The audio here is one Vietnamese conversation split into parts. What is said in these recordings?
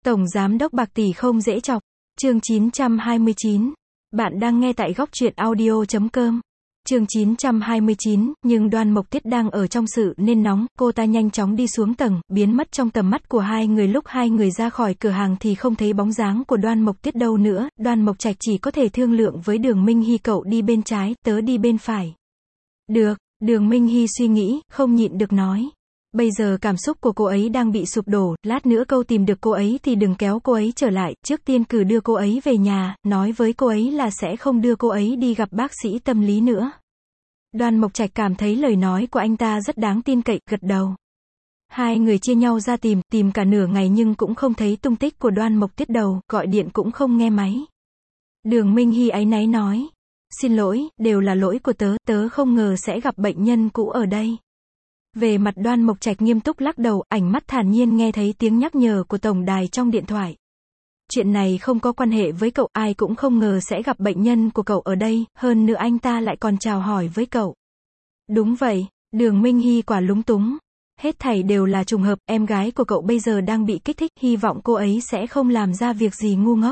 Tổng Giám đốc bạc tỷ không dễ chọc. Chương 929. Bạn đang nghe tại góc truyện audio.com. Chương 929, nhưng Đoan Mộc Tiết đang ở trong sự nên nóng, cô ta nhanh chóng đi xuống tầng, biến mất trong tầm mắt của hai người. Lúc hai người ra khỏi cửa hàng thì không thấy bóng dáng của Đoan Mộc Tiết đâu nữa. Đoan Mộc Trạch chỉ có thể thương lượng với Đường Minh Hy, cậu đi bên trái, tớ đi bên phải. Được, Đường Minh Hy suy nghĩ, không nhịn được nói. Bây giờ cảm xúc của cô ấy đang bị sụp đổ, lát nữa câu tìm được cô ấy thì đừng kéo cô ấy trở lại, trước tiên cứ đưa cô ấy về nhà, nói với cô ấy là sẽ không đưa cô ấy đi gặp bác sĩ tâm lý nữa. Đoan Mộc Trạch cảm thấy lời nói của anh ta rất đáng tin cậy, gật đầu. Hai người chia nhau ra tìm cả nửa ngày nhưng cũng không thấy tung tích của Đoan Mộc Tiết đâu, gọi điện cũng không nghe máy. Đường Minh Hy áy náy nói. Xin lỗi, đều là lỗi của tớ không ngờ sẽ gặp bệnh nhân cũ ở đây. Về mặt Đoan Mộc Trạch nghiêm túc lắc đầu, ánh mắt thản nhiên nghe thấy tiếng nhắc nhở của tổng đài trong điện thoại. Chuyện này không có quan hệ với cậu, ai cũng không ngờ sẽ gặp bệnh nhân của cậu ở đây, hơn nữa anh ta lại còn chào hỏi với cậu. Đúng vậy, Đường Minh Hy quả lúng túng. Hết thảy đều là trùng hợp, em gái của cậu bây giờ đang bị kích thích, hy vọng cô ấy sẽ không làm ra việc gì ngu ngốc.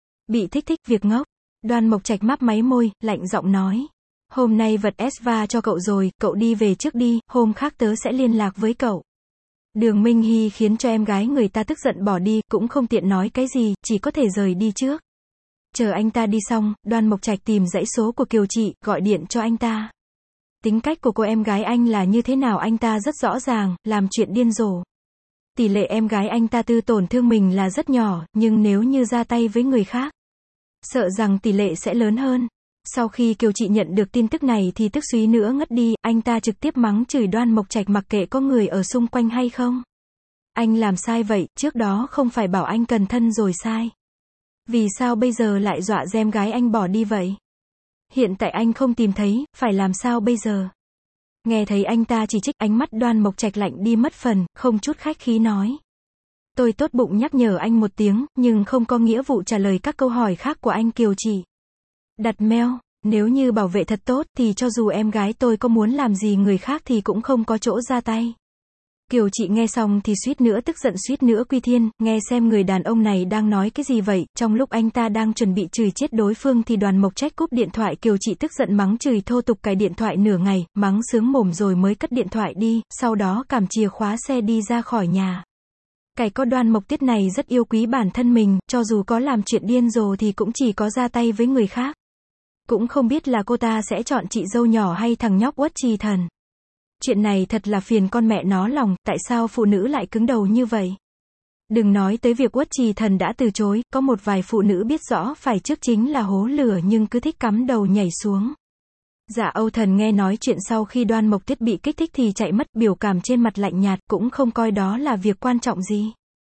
Bị thích việc ngốc. Đoan Mộc Trạch mấp máy môi, lạnh giọng nói. Hôm nay vật Eva cho cậu rồi, cậu đi về trước đi, hôm khác tớ sẽ liên lạc với cậu. Đường Minh Hy khiến cho em gái người ta tức giận bỏ đi, cũng không tiện nói cái gì, chỉ có thể rời đi trước. Chờ anh ta đi xong, Đoan Mộc Trạch tìm dãy số của Kiều Chị, gọi điện cho anh ta. Tính cách của cô em gái anh là như thế nào anh ta rất rõ ràng, làm chuyện điên rồ. Tỷ lệ em gái anh ta tư tổn thương mình là rất nhỏ, nhưng nếu như ra tay với người khác, sợ rằng tỷ lệ sẽ lớn hơn. Sau khi Kiều Chị nhận được tin tức này thì tức suý nữa ngất đi, anh ta trực tiếp mắng chửi Đoan Mộc Trạch mặc kệ có người ở xung quanh hay không. Anh làm sai vậy, trước đó không phải bảo anh cẩn thận rồi sai. Vì sao bây giờ lại dọa em gái anh bỏ đi vậy? Hiện tại anh không tìm thấy, phải làm sao bây giờ? Nghe thấy anh ta chỉ trích, ánh mắt Đoan Mộc Trạch lạnh đi mất phần, không chút khách khí nói. Tôi tốt bụng nhắc nhở anh một tiếng, nhưng không có nghĩa vụ trả lời các câu hỏi khác của anh. Kiều Chị đặt mail, nếu như bảo vệ thật tốt thì cho dù em gái tôi có muốn làm gì người khác thì cũng không có chỗ ra tay. Kiều Chị nghe xong thì suýt nữa tức giận, suýt nữa quy thiên, nghe xem người đàn ông này đang nói cái gì vậy. Trong lúc anh ta đang chuẩn bị chửi chết đối phương thì Đoan Mộc Trạch cúp điện thoại. Kiều Chị tức giận mắng chửi thô tục cài điện thoại nửa ngày, mắng sướng mồm rồi mới cất điện thoại đi, sau đó cầm chìa khóa xe đi ra khỏi nhà. Cái con Đoan Mộc Tiết này rất yêu quý bản thân mình, cho dù có làm chuyện điên rồ thì cũng chỉ có ra tay với người khác. Cũng không biết là cô ta sẽ chọn chị dâu nhỏ hay thằng nhóc Uất Trì Thần. Chuyện này thật là phiền con mẹ nó lòng, tại sao phụ nữ lại cứng đầu như vậy? Đừng nói tới việc Uất Trì Thần đã từ chối, có một vài phụ nữ biết rõ phải trước chính là hố lửa nhưng cứ thích cắm đầu nhảy xuống. Dạ Âu Thần nghe nói chuyện sau khi Đoan Mộc Tiết bị kích thích thì chạy mất, biểu cảm trên mặt lạnh nhạt, cũng không coi đó là việc quan trọng gì.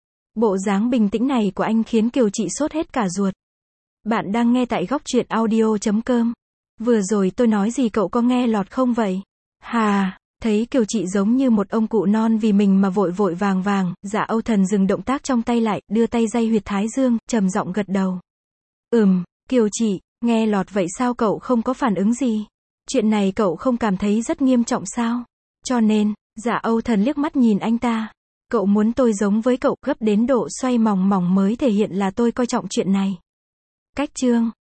Bộ dáng bình tĩnh này của anh khiến Kiều Chị sốt hết cả ruột. Bạn đang nghe tại góc truyện audio.com. Vừa rồi tôi nói gì cậu có nghe lọt không vậy? Hà, thấy Kiều Chị giống như một ông cụ non vì mình mà vội vội vàng, Dạ Âu Thần dừng động tác trong tay lại, đưa tay day huyệt thái dương, trầm giọng gật đầu. Kiều Chị, nghe lọt vậy sao cậu không có phản ứng gì? Chuyện này cậu không cảm thấy rất nghiêm trọng sao? Cho nên, Dạ Âu Thần liếc mắt nhìn anh ta. Cậu muốn tôi giống với cậu, gấp đến độ xoay mòng mòng mới thể hiện là tôi coi trọng chuyện này. Cách chương.